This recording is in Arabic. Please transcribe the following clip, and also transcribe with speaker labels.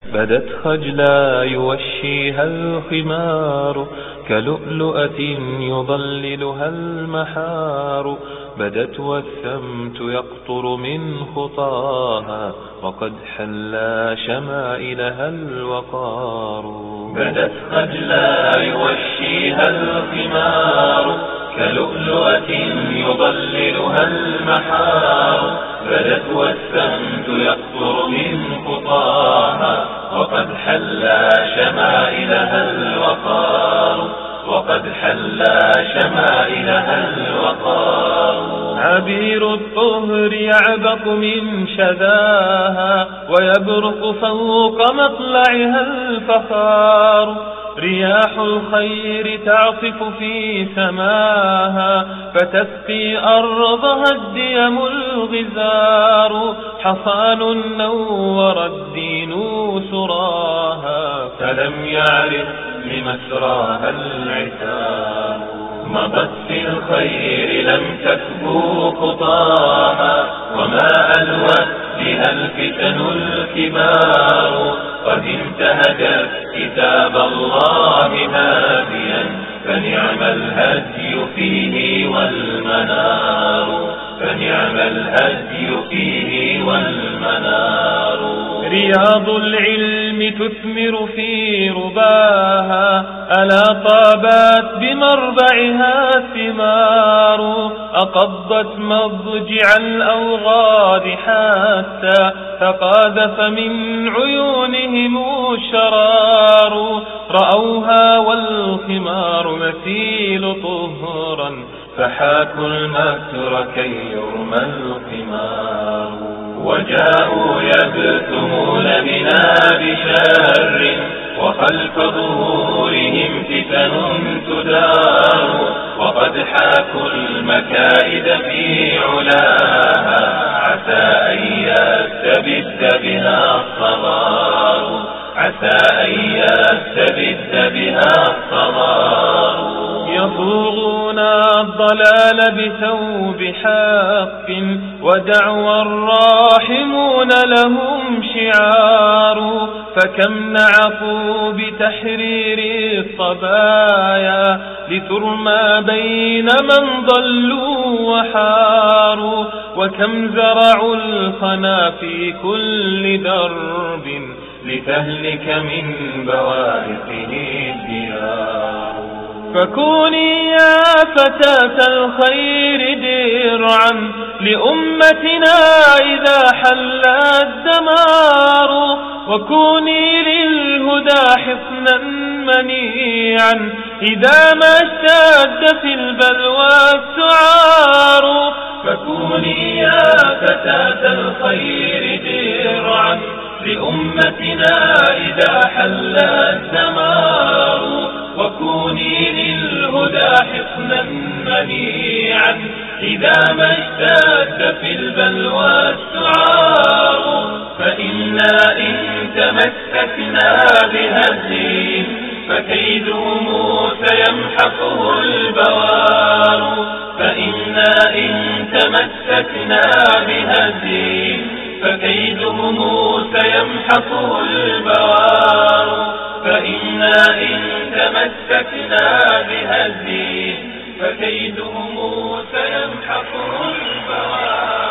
Speaker 1: بدت خجلا يوشيها الخمار، كلؤلؤة يضللها المحار. بدت والسمت يقطر من خطاها، وقد حلا شمائلها الوقار. بدت خجلا يوشيها الخمار، كلؤلؤة يضللها المحار. بدت والسمت يقطر من خطاها، وقد حلا شمائلها الوقار. وقد حلا شمائلها الوقار. عبير الطهر يعبق من شذاها، ويبرق فوق مطلعها الفخار. رياح الخير تعصف في سماها، فتسقي أرضها الديم الغزار. حصان نور الدين سراها، فلم يعرف لمسراها العتاب. مضت في الخير لم تكبو خطاها، وما ألوت بها الفتن الكبار. قد انتهجت كتاب الله هاديا، فنعم الهدي فيه والمنار. فنعم الهدي فيه والمنار. رياض العلم تثمر في رباها، ألا طابت بمربعها ثمار. أقضت مضجع الأوغاد حتى تقاذف من عيونهم الشرار. رأوها والخمار مثيل طهرا، فحاكوا المكر كي يرمى الخمار. وجاءوا يبتمون بنا بشر، وخلف ظهورهم فتن تدار. وقد حاكوا المكائد في علاها، عسى أن يستبد بها الصغار. عسى أن يستبد بها الصغار. يصوغون الضلال بثوب حق، ودعوى الراحمون لهم شعار. فكم نعقوا بتحرير الصبايا، لترمى بين من ضلوا وحاروا. وكم زرعوا الخنا في كل درب، لتهلك من بوارقه الديار. فكوني يا فتاة الخير درعا لأمتنا إذا حل الدمار. وكوني للهدى حصنا منيعا إذا ما اشتد في البلوى السعار. فكوني يا فتاة الخير درعا لأمتنا إذا حل الدمار. وكوني للهدى حصنا منيعا إذا ما اشتد في البلوى السعار. فإنا إن تمسكنا بهدي، فكيدهم سيمحقه البوار. فإنا إن تمسكنا بهدي، فكيدهم سيمحقه البوار. فإنا إن تمسكنا بهدي، فكيدهم سيمحقه البوار.